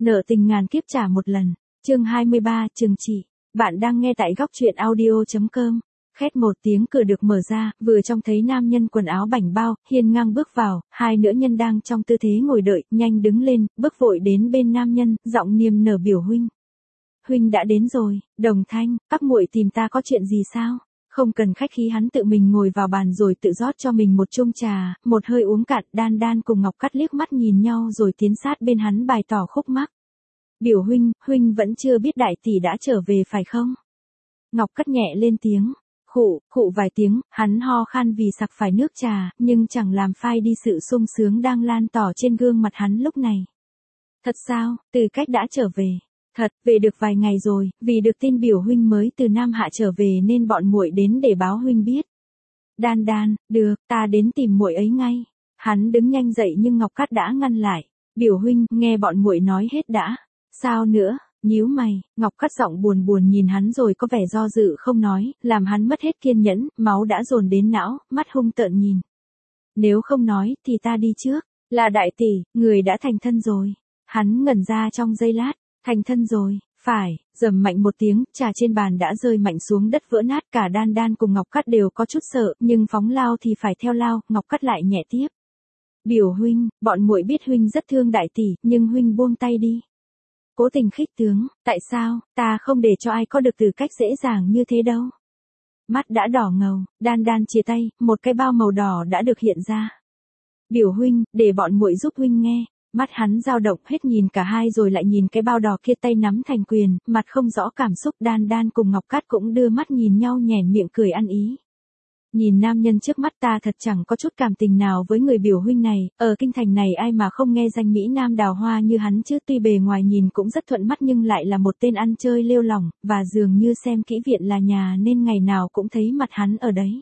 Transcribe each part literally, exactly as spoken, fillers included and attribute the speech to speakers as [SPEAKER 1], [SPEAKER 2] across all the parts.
[SPEAKER 1] Nợ tình ngàn kiếp trả một lần. Chương hai mươi ba, trừng trị. Bạn đang nghe tại góc truyện audio chấm com. Khét một tiếng cửa được mở ra, vừa trông thấy nam nhân quần áo bảnh bao, hiên ngang bước vào, hai nữ nhân đang trong tư thế ngồi đợi, nhanh đứng lên, bước vội đến bên nam nhân, giọng niềm nở biểu huynh. Huynh đã đến rồi, Đồng Thanh, các muội tìm ta có chuyện gì sao? Không cần khách khí, hắn tự mình ngồi vào bàn rồi tự rót cho mình một chung trà, một hơi uống cạn. Đan Đan cùng Ngọc Cắt liếc mắt nhìn nhau rồi tiến sát bên hắn bày tỏ khúc mắc. Biểu huynh, huynh vẫn chưa biết đại tỷ đã trở về phải không? Ngọc Cắt nhẹ lên tiếng, khụ, khụ vài tiếng, hắn ho khan vì sặc phải nước trà, nhưng chẳng làm phai đi sự sung sướng đang lan tỏa trên gương mặt hắn lúc này. Thật sao, Từ Cách đã trở về? Thật, về được vài ngày rồi, vì được tin biểu huynh mới từ Nam Hạ trở về nên bọn muội đến để báo huynh biết. Đan Đan, được, ta đến tìm muội ấy ngay. Hắn đứng nhanh dậy nhưng Ngọc Cát đã ngăn lại. Biểu huynh, nghe bọn muội nói hết đã. Sao nữa? Nhíu mày, Ngọc Cát giọng buồn buồn nhìn hắn rồi có vẻ do dự không nói, làm hắn mất hết kiên nhẫn, máu đã dồn đến não, mắt hung tợn nhìn. Nếu không nói thì ta đi trước. Là đại tỷ, người đã thành thân rồi. Hắn ngẩn ra trong giây lát. Thành thân rồi, phải, rầm mạnh một tiếng, trà trên bàn đã rơi mạnh xuống đất vỡ nát. Cả Đan Đan cùng Ngọc Cát đều có chút sợ, nhưng phóng lao thì phải theo lao. Ngọc Cát lại nhẹ tiếp. Biểu huynh, bọn muội biết huynh rất thương đại tỷ, nhưng huynh buông tay đi. Cố tình khích tướng, tại sao, ta không để cho ai có được Từ Cách dễ dàng như thế đâu. Mắt đã đỏ ngầu, Đan Đan chia tay, một cái bao màu đỏ đã được hiện ra. Biểu huynh, để bọn muội giúp huynh nghe. Mắt hắn dao động, hết nhìn cả hai rồi lại nhìn cái bao đỏ kia, tay nắm thành quyền, mặt không rõ cảm xúc. Đan Đan cùng Ngọc Cát cũng đưa mắt nhìn nhau nhoẻn miệng cười ăn ý. Nhìn nam nhân trước mắt, ta thật chẳng có chút cảm tình nào với người biểu huynh này, ở kinh thành này ai mà không nghe danh Mỹ Nam đào hoa như hắn chứ. Tuy bề ngoài nhìn cũng rất thuận mắt nhưng lại là một tên ăn chơi lêu lỏng, và dường như xem kỹ viện là nhà nên ngày nào cũng thấy mặt hắn ở đấy.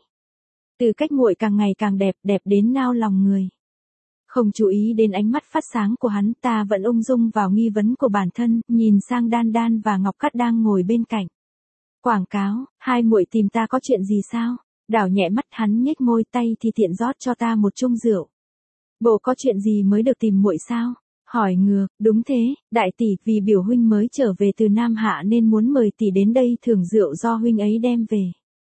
[SPEAKER 1] Từ Cách muội càng ngày càng đẹp, đẹp đến nao lòng người. Không chú ý đến ánh mắt phát sáng của hắn, ta vẫn ung dung vào nghi vấn của bản thân, nhìn sang Đan Đan và Ngọc Cát đang ngồi bên cạnh. Quảng cáo, hai muội tìm ta có chuyện gì sao? Đảo nhẹ mắt, hắn nhếch môi, tay thì tiện rót cho ta một chung rượu. Bộ có chuyện gì mới được tìm muội sao? Hỏi ngược, đúng thế, đại tỷ, vì biểu huynh mới trở về từ Nam Hạ nên muốn mời tỷ đến đây thưởng rượu do huynh ấy đem về.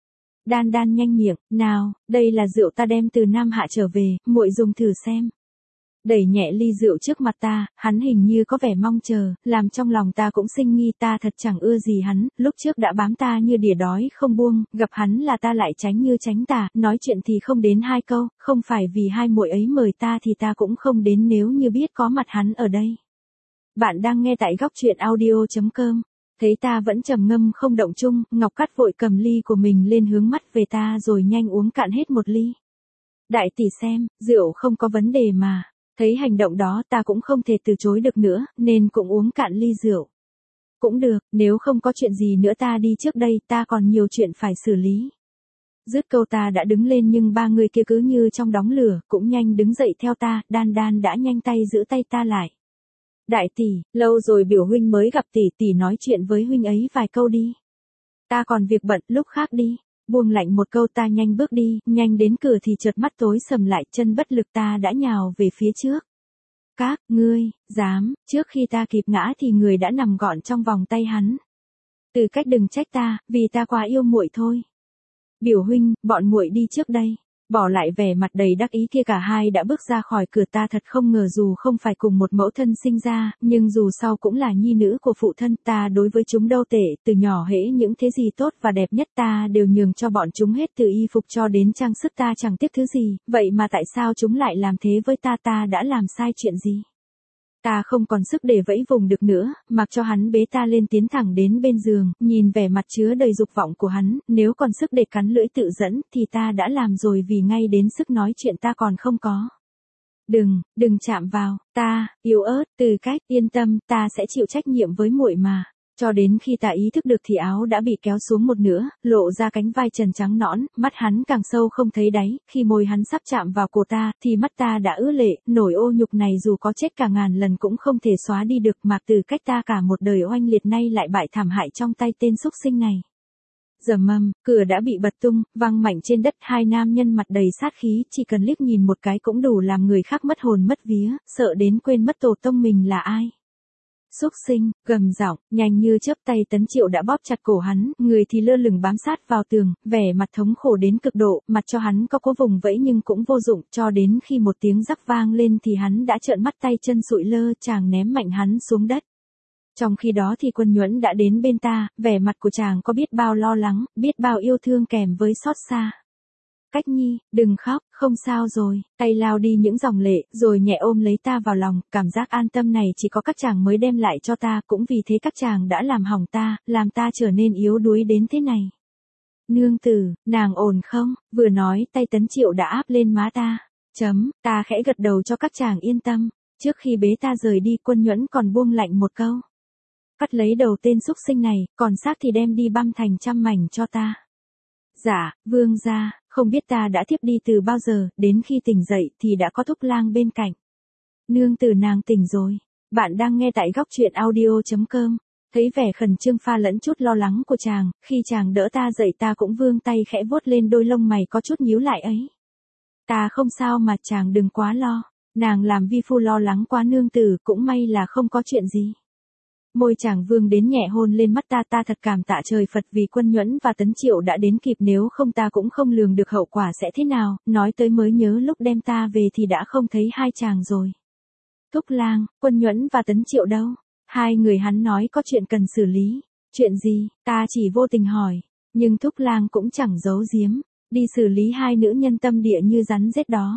[SPEAKER 1] Đan Đan nhanh miệng, nào, đây là rượu ta đem từ Nam Hạ trở về, muội dùng thử xem. Đẩy nhẹ ly rượu trước mặt ta, hắn hình như có vẻ mong chờ, làm trong lòng ta cũng sinh nghi. Ta thật chẳng ưa gì hắn, lúc trước đã bám ta như đỉa đói không buông, gặp hắn là ta lại tránh như tránh tà, nói chuyện thì không đến hai câu, không phải vì hai muội ấy mời ta thì ta cũng không đến nếu như biết có mặt hắn ở đây. Bạn đang nghe tại góc truyện audio chấm com. Thấy ta vẫn trầm ngâm không động chung, Ngọc Cát vội cầm ly của mình lên hướng mắt về ta rồi nhanh uống cạn hết một ly. Đại tỷ xem, rượu không có vấn đề mà. Thấy hành động đó ta cũng không thể từ chối được nữa, nên cũng uống cạn ly rượu. Cũng được, nếu không có chuyện gì nữa ta đi trước đây, ta còn nhiều chuyện phải xử lý. Dứt câu ta đã đứng lên nhưng ba người kia cứ như trong đống lửa, cũng nhanh đứng dậy theo ta. Đan Đan đã nhanh tay giữ tay ta lại. Đại tỷ, lâu rồi biểu huynh mới gặp tỷ, tỷ nói chuyện với huynh ấy vài câu đi. Ta còn việc bận, lúc khác đi. Buông lạnh một câu ta nhanh bước đi, nhanh đến cửa thì chợt mắt tối sầm lại, chân bất lực ta đã nhào về phía trước. Các ngươi, dám, trước khi ta kịp ngã thì người đã nằm gọn trong vòng tay hắn. Từ Cách đừng trách ta, vì ta quá yêu muội thôi. Biểu huynh, bọn muội đi trước đây. Bỏ lại vẻ mặt đầy đắc ý kia, cả hai đã bước ra khỏi cửa. Ta thật không ngờ dù không phải cùng một mẫu thân sinh ra, nhưng dù sau cũng là nhi nữ của phụ thân. Ta đối với chúng đâu tệ, từ nhỏ hễ những thế gì tốt và đẹp nhất ta đều nhường cho bọn chúng hết, từ y phục cho đến trang sức ta chẳng tiếc thứ gì, vậy mà tại sao chúng lại làm thế với ta? Ta đã làm sai chuyện gì? Ta không còn sức để vẫy vùng được nữa, mặc cho hắn bế ta lên tiến thẳng đến bên giường, nhìn vẻ mặt chứa đầy dục vọng của hắn, nếu còn sức để cắn lưỡi tự dẫn thì ta đã làm rồi, vì ngay đến sức nói chuyện ta còn không có. Đừng, đừng chạm vào, ta, yếu ớt, Từ Cách, yên tâm, ta sẽ chịu trách nhiệm với muội mà. Cho đến khi ta ý thức được thì áo đã bị kéo xuống một nửa, lộ ra cánh vai trần trắng nõn, mắt hắn càng sâu không thấy đáy. Khi môi hắn sắp chạm vào cổ ta, thì mắt ta đã ứa lệ, nỗi ô nhục này dù có chết cả ngàn lần cũng không thể xóa đi được. Mà Từ Cách ta cả một đời oanh liệt nay lại bại thảm hại trong tay tên xúc sinh này. Rầm mầm, cửa đã bị bật tung, văng mạnh trên đất. Hai nam nhân mặt đầy sát khí, chỉ cần liếc nhìn một cái cũng đủ làm người khác mất hồn mất vía, sợ đến quên mất tổ tông mình là ai. Xúc sinh, gầm giọng, nhanh như chớp tay Tấn Triệu đã bóp chặt cổ hắn, người thì lơ lửng bám sát vào tường, vẻ mặt thống khổ đến cực độ, mặt cho hắn có cố vùng vẫy nhưng cũng vô dụng, cho đến khi một tiếng rắc vang lên thì hắn đã trợn mắt tay chân sụi lơ, chàng ném mạnh hắn xuống đất. Trong khi đó thì Quân Nhuẫn đã đến bên ta, vẻ mặt của chàng có biết bao lo lắng, biết bao yêu thương kèm với xót xa. Cách Nhi, đừng khóc, không sao rồi, tay lao đi những dòng lệ, rồi nhẹ ôm lấy ta vào lòng, cảm giác an tâm này chỉ có các chàng mới đem lại cho ta, cũng vì thế các chàng đã làm hỏng ta, làm ta trở nên yếu đuối đến thế này. Nương tử, nàng ổn không? Vừa nói tay Tấn Triệu đã áp lên má ta. Chấm, ta khẽ gật đầu cho các chàng yên tâm, trước khi bế ta rời đi Quân Nhuẫn còn buông lạnh một câu. Cắt lấy đầu tên xúc sinh này, còn xác thì đem đi băm thành trăm mảnh cho ta. Dạ, vương gia, không biết ta đã thiếp đi từ bao giờ, đến khi tỉnh dậy thì đã có Thúc Lang bên cạnh. Nương tử nàng tỉnh rồi. Bạn đang nghe tại góc truyện audio chấm com. Thấy vẻ khẩn trương pha lẫn chút lo lắng của chàng, khi chàng đỡ ta dậy ta cũng vươn tay khẽ vuốt lên đôi lông mày có chút nhíu lại ấy. Ta không sao mà chàng đừng quá lo. Nàng làm vi phu lo lắng quá nương tử, cũng may là không có chuyện gì. Môi chàng vương đến nhẹ hôn lên mắt ta, ta thật cảm tạ trời Phật vì Quân Nhuẫn và Tấn Triệu đã đến kịp, nếu không ta cũng không lường được hậu quả sẽ thế nào, nói tới mới nhớ lúc đem ta về thì đã không thấy hai chàng rồi. Thúc Lang, Quân Nhuẫn và Tấn Triệu đâu? Hai người hắn nói có chuyện cần xử lý. Chuyện gì? Ta chỉ vô tình hỏi, nhưng Thúc Lang cũng chẳng giấu giếm, đi xử lý hai nữ nhân tâm địa như rắn rết đó.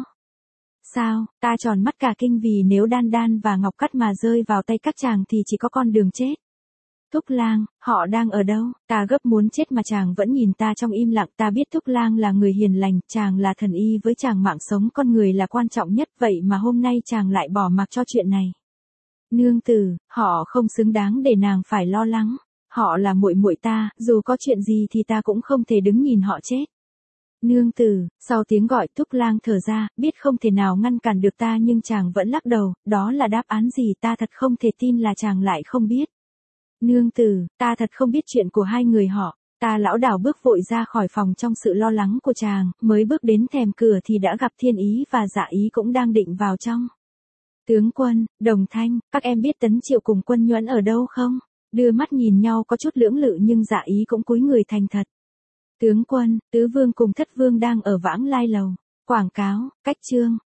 [SPEAKER 1] Sao? Ta tròn mắt cả kinh vì nếu Đan Đan và Ngọc Cắt mà rơi vào tay các chàng thì chỉ có con đường chết. Thúc Lang, họ đang ở đâu? Ta gấp muốn chết mà chàng vẫn nhìn ta trong im lặng. Ta biết Thúc Lang là người hiền lành, chàng là thần y, với chàng mạng sống con người là quan trọng nhất, vậy mà hôm nay chàng lại bỏ mặc cho chuyện này. Nương tử, họ không xứng đáng để nàng phải lo lắng. Họ là muội muội ta, dù có chuyện gì thì ta cũng không thể đứng nhìn họ chết. Nương tử, sau tiếng gọi Thúc Lang thở ra, biết không thể nào ngăn cản được ta nhưng chàng vẫn lắc đầu, đó là đáp án gì ta thật không thể tin là chàng lại không biết. Nương tử, ta thật không biết chuyện của hai người họ, ta lão đảo bước vội ra khỏi phòng trong sự lo lắng của chàng, mới bước đến thềm cửa thì đã gặp Thiên Ý và Dạ Ý cũng đang định vào trong. Tướng quân, Đồng Thanh, các em biết Tấn Triệu cùng Quân Nhuẫn ở đâu không? Đưa mắt nhìn nhau có chút lưỡng lự nhưng Dạ Ý cũng cúi người thành thật. Tướng quân, Tứ Vương cùng Thất Vương đang ở Vãng Lai Lầu. Quảng cáo, cách chương.